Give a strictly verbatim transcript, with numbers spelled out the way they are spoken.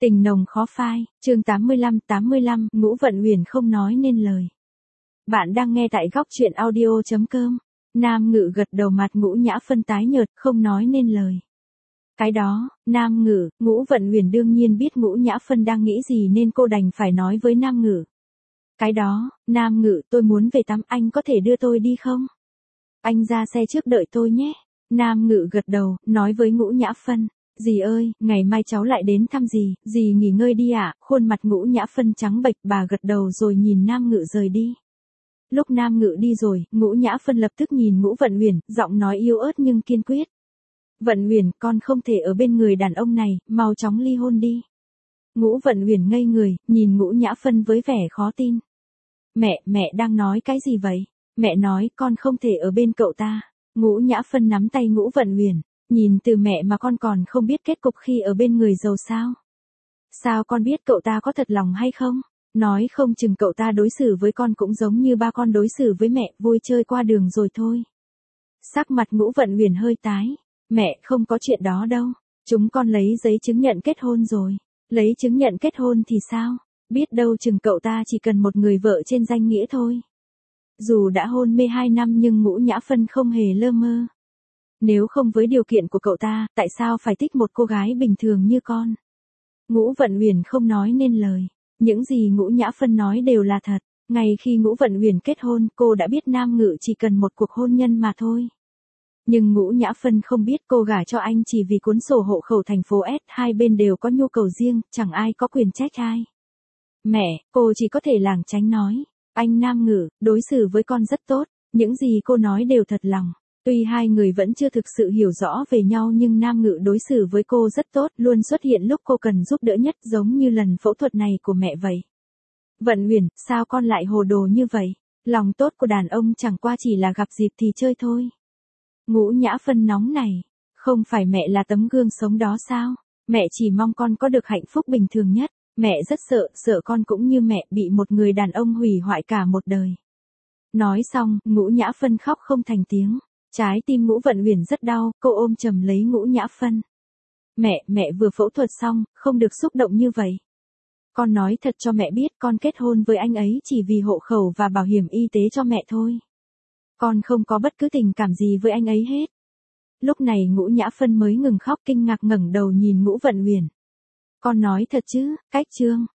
Tình nồng khó phai, chương tám mươi lăm tám mươi lăm, Ngũ Vận Uyển không nói nên lời. Bạn đang nghe tại góc truyện audio chấm com. Nam Ngự gật đầu, mặt Ngũ Nhã Phân tái nhợt, không nói nên lời. Cái đó, Nam Ngự, Ngũ Vận Uyển đương nhiên biết Ngũ Nhã Phân đang nghĩ gì nên cô đành phải nói với Nam Ngự. Cái đó, Nam Ngự, tôi muốn về tắm, anh có thể đưa tôi đi không? Anh ra xe trước đợi tôi nhé. Nam Ngự gật đầu, nói với Ngũ Nhã Phân. Dì ơi, ngày mai cháu lại đến thăm dì, dì nghỉ ngơi đi ạ. À? Khuôn mặt Ngũ Nhã Phân trắng bệch, bà gật đầu rồi nhìn Nam Ngự rời đi. Lúc Nam Ngự đi rồi, Ngũ Nhã Phân lập tức nhìn Ngũ Vận Uyển, giọng nói yếu ớt nhưng kiên quyết. Vận Uyển, con không thể ở bên người đàn ông này, mau chóng ly hôn đi. Ngũ Vận Uyển ngây người, nhìn Ngũ Nhã Phân với vẻ khó tin. Mẹ, mẹ đang nói cái gì vậy? Mẹ nói con không thể ở bên cậu ta. Ngũ Nhã Phân nắm tay Ngũ Vận Uyển. Nhìn từ mẹ mà con còn không biết kết cục khi ở bên người giàu sao? Sao con biết cậu ta có thật lòng hay không? Nói không chừng cậu ta đối xử với con cũng giống như ba con đối xử với mẹ, vui chơi qua đường rồi thôi. Sắc mặt Ngũ Vận Uyển hơi tái. Mẹ, không có chuyện đó đâu. Chúng con lấy giấy chứng nhận kết hôn rồi. Lấy chứng nhận kết hôn thì sao? Biết đâu chừng cậu ta chỉ cần một người vợ trên danh nghĩa thôi. Dù đã hôn mê hai năm nhưng Ngũ Nhã Phân không hề lơ mơ. Nếu không với điều kiện của cậu ta, tại sao phải thích một cô gái bình thường như con? Ngũ Vận Uyển không nói nên lời. Những gì Ngũ Nhã Phân nói đều là thật. Ngay khi Ngũ Vận Uyển kết hôn, cô đã biết Nam Ngự chỉ cần một cuộc hôn nhân mà thôi. Nhưng Ngũ Nhã Phân không biết cô gả cho anh chỉ vì cuốn sổ hộ khẩu thành phố S, hai bên đều có nhu cầu riêng, chẳng ai có quyền trách ai. Mẹ, cô chỉ có thể lảng tránh nói. Anh Nam Ngự, đối xử với con rất tốt, những gì cô nói đều thật lòng. Tuy hai người vẫn chưa thực sự hiểu rõ về nhau nhưng Nam Ngự đối xử với cô rất tốt, luôn xuất hiện lúc cô cần giúp đỡ nhất, giống như lần phẫu thuật này của mẹ vậy. Vận Uyển, sao con lại hồ đồ như vậy? Lòng tốt của đàn ông chẳng qua chỉ là gặp dịp thì chơi thôi. Ngũ Nhã Phân nóng này, không phải mẹ là tấm gương sống đó sao? Mẹ chỉ mong con có được hạnh phúc bình thường nhất. Mẹ rất sợ, sợ con cũng như mẹ bị một người đàn ông hủy hoại cả một đời. Nói xong, Ngũ Nhã Phân khóc không thành tiếng. Trái tim Ngũ Vận Uyển rất đau, cô ôm chầm lấy Ngũ Nhã Phân. Mẹ, mẹ vừa phẫu thuật xong, không được xúc động như vậy. Con nói thật cho mẹ biết con kết hôn với anh ấy chỉ vì hộ khẩu và bảo hiểm y tế cho mẹ thôi. Con không có bất cứ tình cảm gì với anh ấy hết. Lúc này Ngũ Nhã Phân mới ngừng khóc, kinh ngạc ngẩng đầu nhìn Ngũ Vận Uyển. Con nói thật chứ? Cách chương